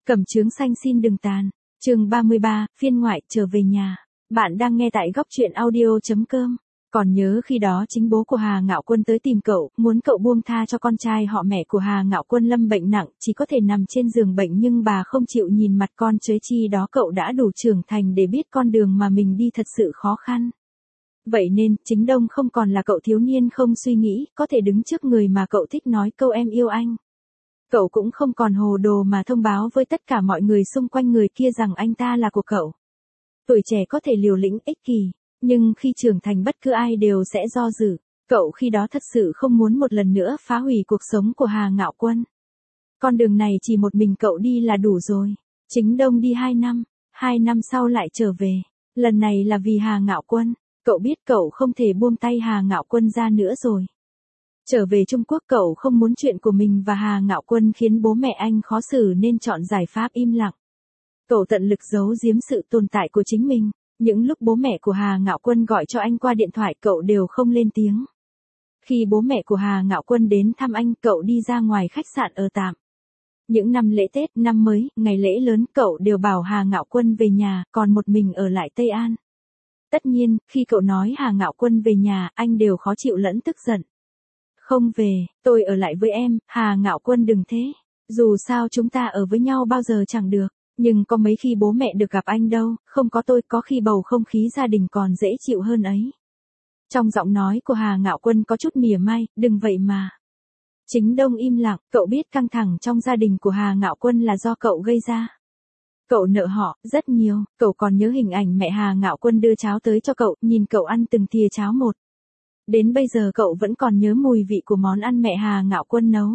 Cẩm chướng xanh xin đừng tàn. Chương 33, phiên ngoại trở về nhà. Bạn đang nghe tại góc truyện audio.com. Còn nhớ khi đó chính bố của Hà Ngạo Quân tới tìm cậu, muốn cậu buông tha cho con trai họ mẹ của Hà Ngạo Quân lâm bệnh nặng, chỉ có thể nằm trên giường bệnh nhưng bà không chịu nhìn mặt con chới chi đó cậu đã đủ trưởng thành để biết con đường mà mình đi thật sự khó khăn. Vậy nên, Chính Đông không còn là cậu thiếu niên không suy nghĩ, có thể đứng trước người mà cậu thích nói câu em yêu anh. Cậu cũng không còn hồ đồ mà thông báo với tất cả mọi người xung quanh người kia rằng anh ta là của cậu. Tuổi trẻ có thể liều lĩnh ích kỷ, nhưng khi trưởng thành bất cứ ai đều sẽ do dự. Cậu khi đó thật sự không muốn một lần nữa phá hủy cuộc sống của Hà Ngạo Quân. Con đường này chỉ một mình cậu đi là đủ rồi. Chính Đông đi 2 năm, 2 năm sau lại trở về. Lần này là vì Hà Ngạo Quân. Cậu biết cậu không thể buông tay Hà Ngạo Quân ra nữa rồi. Trở về Trung Quốc cậu không muốn chuyện của mình và Hà Ngạo Quân khiến bố mẹ anh khó xử nên chọn giải pháp im lặng. Cậu tận lực giấu giếm sự tồn tại của chính mình. Những lúc bố mẹ của Hà Ngạo Quân gọi cho anh qua điện thoại cậu đều không lên tiếng. Khi bố mẹ của Hà Ngạo Quân đến thăm anh cậu đi ra ngoài khách sạn ở tạm. Những năm lễ Tết, năm mới, ngày lễ lớn cậu đều bảo Hà Ngạo Quân về nhà, còn một mình ở lại Tây An. Tất nhiên, khi cậu nói Hà Ngạo Quân về nhà, anh đều khó chịu lẫn tức giận. Không về, tôi ở lại với em, Hà Ngạo Quân đừng thế. Dù sao chúng ta ở với nhau bao giờ chẳng được. Nhưng có mấy khi bố mẹ được gặp anh đâu, không có tôi có khi bầu không khí gia đình còn dễ chịu hơn ấy. Trong giọng nói của Hà Ngạo Quân có chút mỉa mai, đừng vậy mà. Chính Đông im lặng, cậu biết căng thẳng trong gia đình của Hà Ngạo Quân là do cậu gây ra. Cậu nợ họ, rất nhiều, cậu còn nhớ hình ảnh mẹ Hà Ngạo Quân đưa cháo tới cho cậu, nhìn cậu ăn từng thìa cháo một. Đến bây giờ cậu vẫn còn nhớ mùi vị của món ăn mẹ Hà Ngạo Quân nấu.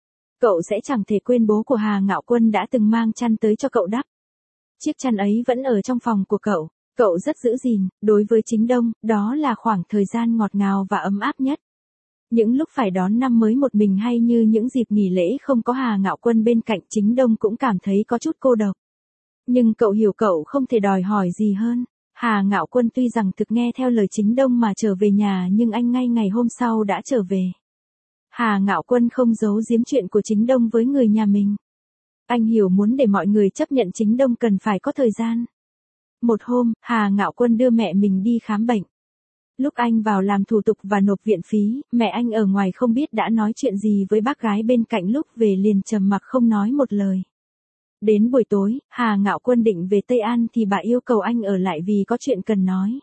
Cậu sẽ chẳng thể quên bố của Hà Ngạo Quân đã từng mang chăn tới cho cậu đắp. Chiếc chăn ấy vẫn ở trong phòng của cậu. Cậu rất giữ gìn, đối với Chính Đông, đó là khoảng thời gian ngọt ngào và ấm áp nhất. Những lúc phải đón năm mới một mình hay như những dịp nghỉ lễ không có Hà Ngạo Quân bên cạnh Chính Đông cũng cảm thấy có chút cô độc. Nhưng cậu hiểu cậu không thể đòi hỏi gì hơn. Hà Ngạo Quân tuy rằng thực nghe theo lời Chính Đông mà trở về nhà nhưng anh ngay ngày hôm sau đã trở về. Hà Ngạo Quân không giấu giếm chuyện của Chính Đông với người nhà mình. Anh hiểu muốn để mọi người chấp nhận Chính Đông cần phải có thời gian. Một hôm, Hà Ngạo Quân đưa mẹ mình đi khám bệnh. Lúc anh vào làm thủ tục và nộp viện phí, mẹ anh ở ngoài không biết đã nói chuyện gì với bác gái bên cạnh lúc về liền trầm mặc không nói một lời. Đến buổi tối, Hà Ngạo Quân định về Tây An thì bà yêu cầu anh ở lại vì có chuyện cần nói.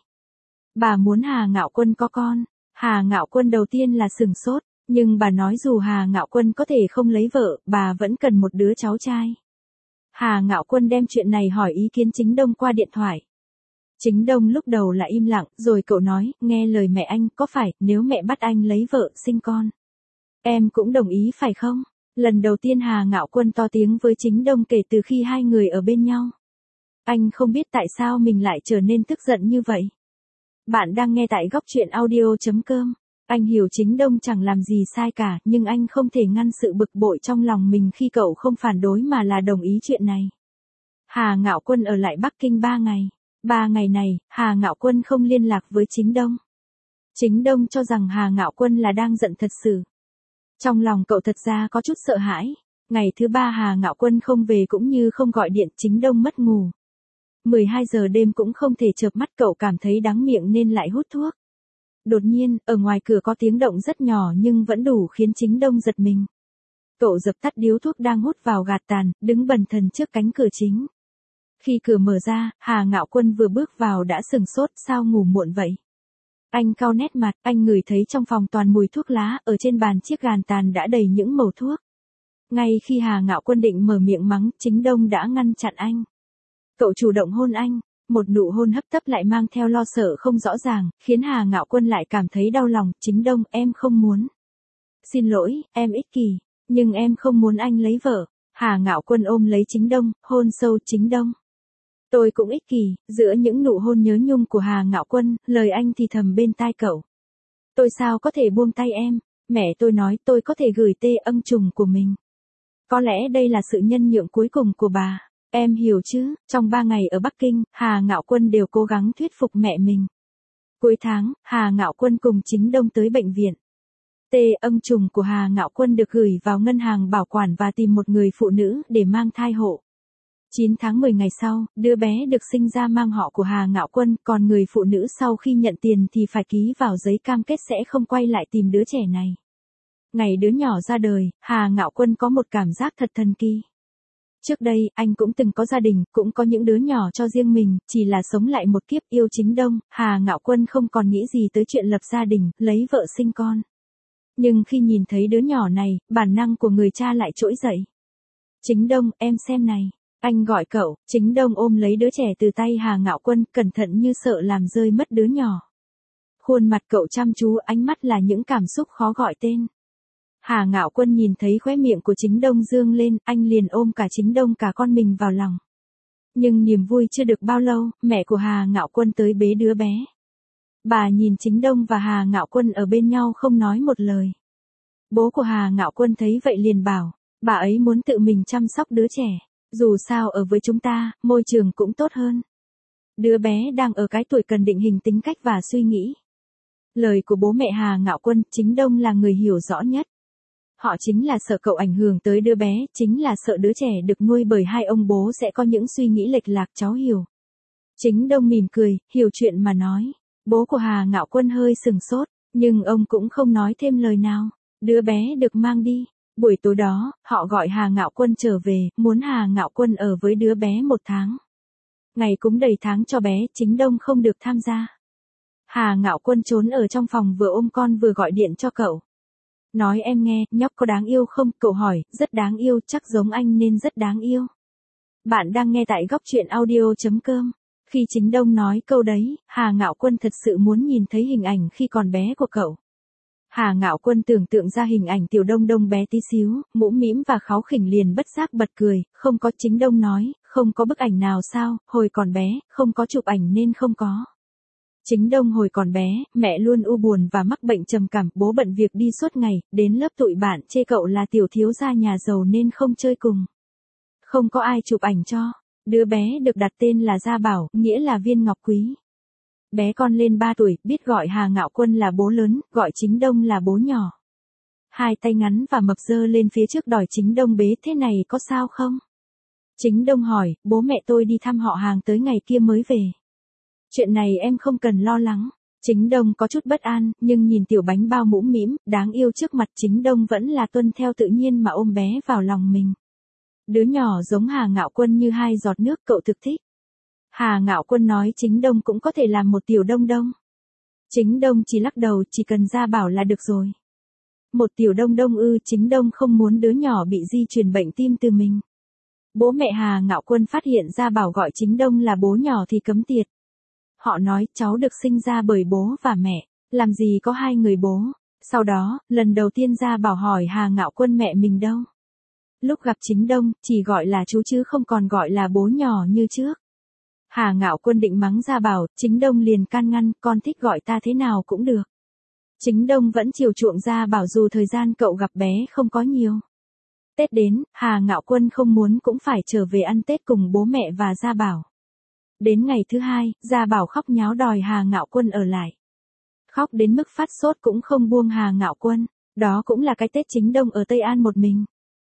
Bà muốn Hà Ngạo Quân có con. Hà Ngạo Quân đầu tiên là sửng sốt, nhưng bà nói dù Hà Ngạo Quân có thể không lấy vợ, bà vẫn cần một đứa cháu trai. Hà Ngạo Quân đem chuyện này hỏi ý kiến Chính Đông qua điện thoại. Chính Đông lúc đầu là im lặng, rồi cậu nói, nghe lời mẹ anh, có phải, nếu mẹ bắt anh lấy vợ, sinh con, em cũng đồng ý phải không? Lần đầu tiên Hà Ngạo Quân to tiếng với Chính Đông kể từ khi hai người ở bên nhau. Anh không biết tại sao mình lại trở nên tức giận như vậy. Bạn đang nghe tại góc truyện audio.com. Anh hiểu Chính Đông chẳng làm gì sai cả, nhưng anh không thể ngăn sự bực bội trong lòng mình khi cậu không phản đối mà là đồng ý chuyện này. Hà Ngạo Quân ở lại Bắc Kinh 3 ngày. 3 ngày này, Hà Ngạo Quân không liên lạc với Chính Đông. Chính Đông cho rằng Hà Ngạo Quân là đang giận thật sự. Trong lòng cậu thật ra có chút sợ hãi. Ngày thứ 3 Hà Ngạo Quân không về cũng như không gọi điện, Chính Đông mất ngủ. 12 giờ đêm cũng không thể chợp mắt, cậu cảm thấy đắng miệng nên lại hút thuốc. Đột nhiên, ở ngoài cửa có tiếng động rất nhỏ nhưng vẫn đủ khiến Chính Đông giật mình. Cậu dập tắt điếu thuốc đang hút vào gạt tàn, đứng bần thần trước cánh cửa chính. Khi cửa mở ra, Hà Ngạo Quân vừa bước vào đã sửng sốt, sao ngủ muộn vậy? Anh cau nét mặt, anh ngửi thấy trong phòng toàn mùi thuốc lá, ở trên bàn chiếc gàn tàn đã đầy những mẩu thuốc. Ngay khi Hà Ngạo Quân định mở miệng mắng, Chính Đông đã ngăn chặn anh. Cậu chủ động hôn anh, một nụ hôn hấp tấp lại mang theo lo sợ không rõ ràng, khiến Hà Ngạo Quân lại cảm thấy đau lòng. Chính Đông, em không muốn. Xin lỗi, em ích kỷ, nhưng em không muốn anh lấy vợ. Hà Ngạo Quân ôm lấy Chính Đông, hôn sâu. Chính Đông, tôi cũng ích kỷ. Giữa những nụ hôn nhớ nhung của Hà Ngạo Quân, lời anh thì thầm bên tai cậu. Tôi sao có thể buông tay em, mẹ tôi nói tôi có thể gửi tê ân trùng của mình. Có lẽ đây là sự nhân nhượng cuối cùng của bà. Em hiểu chứ, trong 3 ngày ở Bắc Kinh, Hà Ngạo Quân đều cố gắng thuyết phục mẹ mình. Cuối tháng, Hà Ngạo Quân cùng Chính Đông tới bệnh viện. Tê ân trùng của Hà Ngạo Quân được gửi vào ngân hàng bảo quản và tìm một người phụ nữ để mang thai hộ. 9 tháng 10 ngày sau, đứa bé được sinh ra mang họ của Hà Ngạo Quân, còn người phụ nữ sau khi nhận tiền thì phải ký vào giấy cam kết sẽ không quay lại tìm đứa trẻ này. Ngày đứa nhỏ ra đời, Hà Ngạo Quân có một cảm giác thật thần kỳ. Trước đây, anh cũng từng có gia đình, cũng có những đứa nhỏ cho riêng mình, chỉ là sống lại một kiếp yêu Chính Đông, Hà Ngạo Quân không còn nghĩ gì tới chuyện lập gia đình, lấy vợ sinh con. Nhưng khi nhìn thấy đứa nhỏ này, bản năng của người cha lại trỗi dậy. Chính Đông, em xem này. Anh gọi cậu, Chính Đông ôm lấy đứa trẻ từ tay Hà Ngạo Quân, cẩn thận như sợ làm rơi mất đứa nhỏ. Khuôn mặt cậu chăm chú, ánh mắt là những cảm xúc khó gọi tên. Hà Ngạo Quân nhìn thấy khóe miệng của Chính Đông dương lên, anh liền ôm cả Chính Đông cả con mình vào lòng. Nhưng niềm vui chưa được bao lâu, mẹ của Hà Ngạo Quân tới bế đứa bé. Bà nhìn Chính Đông và Hà Ngạo Quân ở bên nhau không nói một lời. Bố của Hà Ngạo Quân thấy vậy liền bảo, bà ấy muốn tự mình chăm sóc đứa trẻ. Dù sao ở với chúng ta, môi trường cũng tốt hơn. Đứa bé đang ở cái tuổi cần định hình tính cách và suy nghĩ. Lời của bố mẹ Hà Ngạo Quân, Chính Đông là người hiểu rõ nhất. Họ chính là sợ cậu ảnh hưởng tới đứa bé, chính là sợ đứa trẻ được nuôi bởi hai ông bố sẽ có những suy nghĩ lệch lạc, cháu hiểu. Chính Đông mỉm cười, hiểu chuyện mà nói. Bố của Hà Ngạo Quân hơi sừng sốt, nhưng ông cũng không nói thêm lời nào. Đứa bé được mang đi. Buổi tối đó, họ gọi Hà Ngạo Quân trở về, muốn Hà Ngạo Quân ở với đứa bé 1 tháng. Ngày cúng đầy tháng cho bé, Chính Đông không được tham gia. Hà Ngạo Quân trốn ở trong phòng vừa ôm con vừa gọi điện cho cậu. Nói em nghe, nhóc có đáng yêu không? Cậu hỏi, rất đáng yêu, chắc giống anh nên rất đáng yêu. Bạn đang nghe tại góc truyện audio.com. Khi Chính Đông nói câu đấy, Hà Ngạo Quân thật sự muốn nhìn thấy hình ảnh khi còn bé của cậu. Hà Ngạo Quân tưởng tượng ra hình ảnh Tiểu Đông Đông bé tí xíu, mũm mĩm và kháu khỉnh liền bất giác bật cười, không có. Chính Đông nói, không có bức ảnh nào sao, hồi còn bé, không có chụp ảnh nên không có. Chính Đông hồi còn bé, mẹ luôn u buồn và mắc bệnh trầm cảm, bố bận việc đi suốt ngày, đến lớp tụi bạn chê cậu là tiểu thiếu gia nhà giàu nên không chơi cùng. Không có ai chụp ảnh cho. Đứa bé được đặt tên là Gia Bảo, nghĩa là viên ngọc quý. Bé con lên 3 tuổi, biết gọi Hà Ngạo Quân là bố lớn, gọi Chính Đông là bố nhỏ. Hai tay ngắn và mập dơ lên phía trước đòi Chính Đông bế, thế này có sao không? Chính Đông hỏi, bố mẹ tôi đi thăm họ hàng tới ngày kia mới về. Chuyện này em không cần lo lắng. Chính Đông có chút bất an, nhưng nhìn tiểu bánh bao mũm mĩm, đáng yêu trước mặt Chính Đông vẫn là tuân theo tự nhiên mà ôm bé vào lòng mình. Đứa nhỏ giống Hà Ngạo Quân như hai giọt nước, cậu thực thích. Hà Ngạo Quân nói Chính Đông cũng có thể làm một tiểu Đông Đông. Chính Đông chỉ lắc đầu, chỉ cần Gia Bảo là được rồi. Một tiểu Đông Đông ư? Chính Đông không muốn đứa nhỏ bị di truyền bệnh tim từ mình. Bố mẹ Hà Ngạo Quân phát hiện Gia Bảo gọi Chính Đông là bố nhỏ thì cấm tiệt. Họ nói cháu được sinh ra bởi bố và mẹ, làm gì có hai người bố. Sau đó, lần đầu tiên Gia Bảo hỏi Hà Ngạo Quân mẹ mình đâu. Lúc gặp Chính Đông, chỉ gọi là chú chứ không còn gọi là bố nhỏ như trước. Hà Ngạo Quân định mắng Gia Bảo, Chính Đông liền can ngăn, con thích gọi ta thế nào cũng được. Chính Đông vẫn chiều chuộng Gia Bảo dù thời gian cậu gặp bé không có nhiều. Tết đến, Hà Ngạo Quân không muốn cũng phải trở về ăn Tết cùng bố mẹ và Gia Bảo. Đến ngày thứ 2, Gia Bảo khóc nháo đòi Hà Ngạo Quân ở lại. Khóc đến mức phát sốt cũng không buông Hà Ngạo Quân. Đó cũng là cái Tết Chính Đông ở Tây An một mình.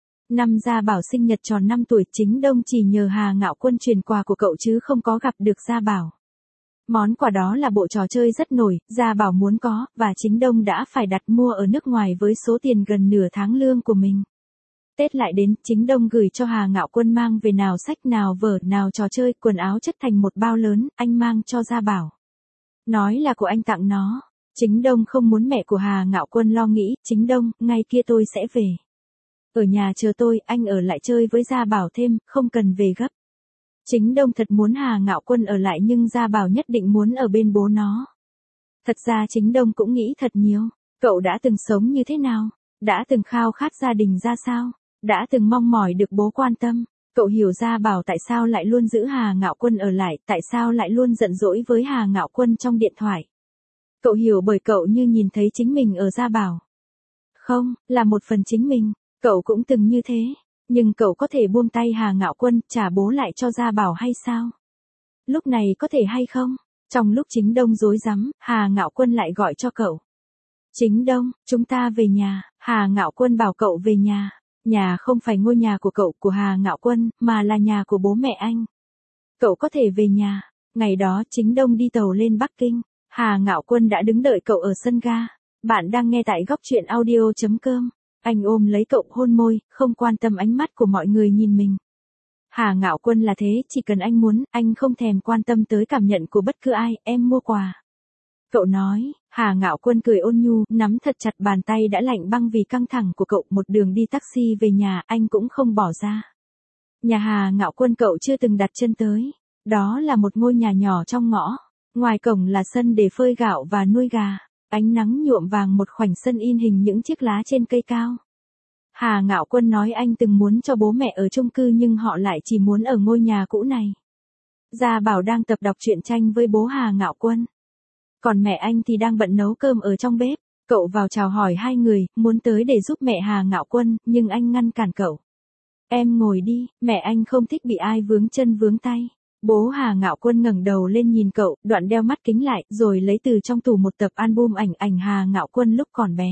Năm Gia Bảo sinh nhật tròn 5 tuổi, Chính Đông chỉ nhờ Hà Ngạo Quân truyền quà của cậu chứ không có gặp được Gia Bảo. Món quà đó là bộ trò chơi rất nổi, Gia Bảo muốn có, và Chính Đông đã phải đặt mua ở nước ngoài với số tiền gần nửa tháng lương của mình. Tết lại đến, Chính Đông gửi cho Hà Ngạo Quân mang về nào sách nào vở nào trò chơi, quần áo chất thành một bao lớn, anh mang cho Gia Bảo. Nói là của anh tặng nó. Chính Đông không muốn mẹ của Hà Ngạo Quân lo nghĩ, Chính Đông, ngày kia tôi sẽ về. Ở nhà chờ tôi, anh ở lại chơi với Gia Bảo thêm, không cần về gấp. Chính Đông thật muốn Hà Ngạo Quân ở lại nhưng Gia Bảo nhất định muốn ở bên bố nó. Thật ra Chính Đông cũng nghĩ thật nhiều. Cậu đã từng sống như thế nào? Đã từng khao khát gia đình ra sao? Đã từng mong mỏi được bố quan tâm? Cậu hiểu Gia Bảo tại sao lại luôn giữ Hà Ngạo Quân ở lại, tại sao lại luôn giận dỗi với Hà Ngạo Quân trong điện thoại. Cậu hiểu bởi cậu như nhìn thấy chính mình ở Gia Bảo. Không, là một phần chính mình. Cậu cũng từng như thế, nhưng cậu có thể buông tay Hà Ngạo Quân, trả bố lại cho Gia Bảo hay sao? Lúc này có thể hay không? Trong lúc Chính Đông rối rắm, Hà Ngạo Quân lại gọi cho cậu. Chính Đông, chúng ta về nhà. Hà Ngạo Quân bảo cậu về nhà. Nhà không phải ngôi nhà của cậu, của Hà Ngạo Quân, mà là nhà của bố mẹ anh. Cậu có thể về nhà. Ngày đó Chính Đông đi tàu lên Bắc Kinh. Hà Ngạo Quân đã đứng đợi cậu ở sân ga. Bạn đang nghe tại góc truyện audio.com. Anh ôm lấy cậu hôn môi, không quan tâm ánh mắt của mọi người nhìn mình. Hà Ngạo Quân là thế, chỉ cần anh muốn, anh không thèm quan tâm tới cảm nhận của bất cứ ai, em mua quà. Cậu nói. Hà Ngạo Quân cười ôn nhu, nắm thật chặt bàn tay đã lạnh băng vì căng thẳng của cậu. Một đường đi taxi về nhà, anh cũng không bỏ ra. Nhà Hà Ngạo Quân cậu chưa từng đặt chân tới. Đó là một ngôi nhà nhỏ trong ngõ. Ngoài cổng là sân để phơi gạo và nuôi gà. Ánh nắng nhuộm vàng một khoảnh sân in hình những chiếc lá trên cây cao. Hà Ngạo Quân nói anh từng muốn cho bố mẹ ở chung cư nhưng họ lại chỉ muốn ở ngôi nhà cũ này. Gia Bảo đang tập đọc truyện tranh với bố Hà Ngạo Quân. Còn mẹ anh thì đang bận nấu cơm ở trong bếp. Cậu vào chào hỏi hai người, muốn tới để giúp mẹ Hà Ngạo Quân, nhưng anh ngăn cản cậu. Em ngồi đi, mẹ anh không thích bị ai vướng chân vướng tay. Bố Hà Ngạo Quân ngẩng đầu lên nhìn cậu, đoạn đeo mắt kính lại, rồi lấy từ trong tủ một tập album ảnh Hà Ngạo Quân lúc còn bé.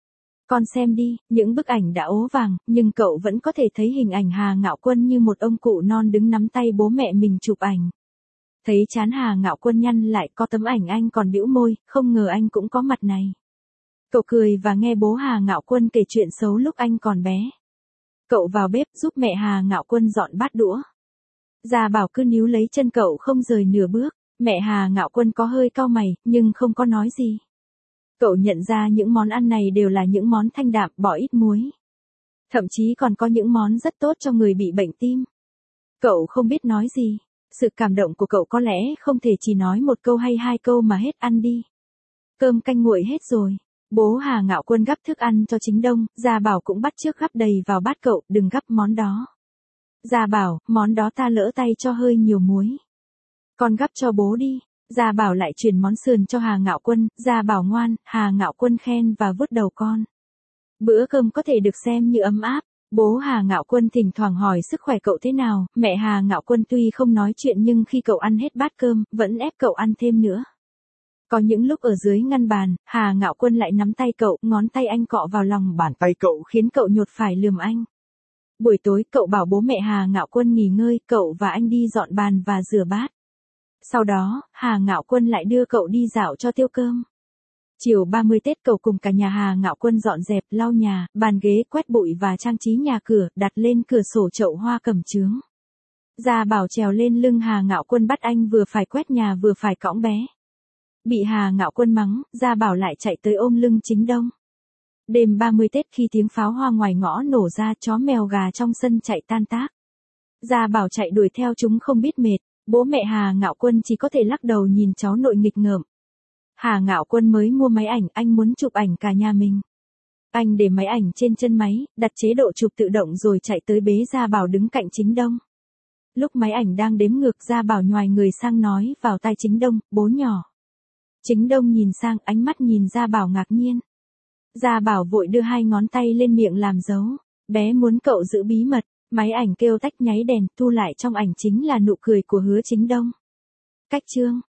Con xem đi, những bức ảnh đã ố vàng, nhưng cậu vẫn có thể thấy hình ảnh Hà Ngạo Quân như một ông cụ non đứng nắm tay bố mẹ mình chụp ảnh. Thấy trán Hà Ngạo Quân nhăn lại, có tấm ảnh anh còn bĩu môi, không ngờ anh cũng có mặt này. Cậu cười và nghe bố Hà Ngạo Quân kể chuyện xấu lúc anh còn bé. Cậu vào bếp giúp mẹ Hà Ngạo Quân dọn bát đũa. Gia Bảo cứ níu lấy chân cậu không rời nửa bước. Mẹ Hà Ngạo Quân có hơi cau mày, nhưng không có nói gì. Cậu nhận ra những món ăn này đều là những món thanh đạm, bỏ ít muối. Thậm chí còn có những món rất tốt cho người bị bệnh tim. Cậu không biết nói gì. Sự cảm động của cậu có lẽ không thể chỉ nói một câu hay hai câu mà hết ăn đi. Cơm canh nguội hết rồi. Bố Hà Ngạo Quân gắp thức ăn cho Chính Đông, Gia Bảo cũng bắt chước gắp đầy vào bát cậu, đừng gắp món đó. Gia Bảo, món đó ta lỡ tay cho hơi nhiều muối. Con gắp cho bố đi. Gia Bảo lại chuyển món sườn cho Hà Ngạo Quân, Gia Bảo ngoan, Hà Ngạo Quân khen và vuốt đầu con. Bữa cơm có thể được xem như ấm áp. Bố Hà Ngạo Quân thỉnh thoảng hỏi sức khỏe cậu thế nào, mẹ Hà Ngạo Quân tuy không nói chuyện nhưng khi cậu ăn hết bát cơm, vẫn ép cậu ăn thêm nữa. Có những lúc ở dưới ngăn bàn, Hà Ngạo Quân lại nắm tay cậu, ngón tay anh cọ vào lòng bàn tay cậu khiến cậu nhột phải lườm anh. Buổi tối cậu bảo bố mẹ Hà Ngạo Quân nghỉ ngơi, cậu và anh đi dọn bàn và rửa bát. Sau đó, Hà Ngạo Quân lại đưa cậu đi dạo cho tiêu cơm. Chiều 30 Tết cậu cùng cả nhà Hà Ngạo Quân dọn dẹp, lau nhà, bàn ghế, quét bụi và trang trí nhà cửa, đặt lên cửa sổ chậu hoa cẩm chướng. Gia Bảo trèo lên lưng Hà Ngạo Quân bắt anh vừa phải quét nhà vừa phải cõng bé. Bị Hà Ngạo Quân mắng, Gia Bảo lại chạy tới ôm lưng Chính Đông. Đêm 30 Tết khi tiếng pháo hoa ngoài ngõ nổ ra, chó mèo gà trong sân chạy tan tác. Gia Bảo chạy đuổi theo chúng không biết mệt, bố mẹ Hà Ngạo Quân chỉ có thể lắc đầu nhìn cháu nội nghịch ngợm. Hà Ngạo Quân mới mua máy ảnh, anh muốn chụp ảnh cả nhà mình. Anh để máy ảnh trên chân máy, đặt chế độ chụp tự động rồi chạy tới bế Gia Bảo đứng cạnh Chính Đông. Lúc máy ảnh đang đếm ngược, Gia Bảo nhoài người sang nói vào tai Chính Đông, bố nhỏ. Chính Đông nhìn sang, ánh mắt nhìn Gia Bảo ngạc nhiên. Gia Bảo vội đưa hai ngón tay lên miệng làm dấu. Bé muốn cậu giữ bí mật. Máy ảnh kêu tách nháy đèn, thu lại trong ảnh chính là nụ cười của Hứa Chính Đông. Cách chương.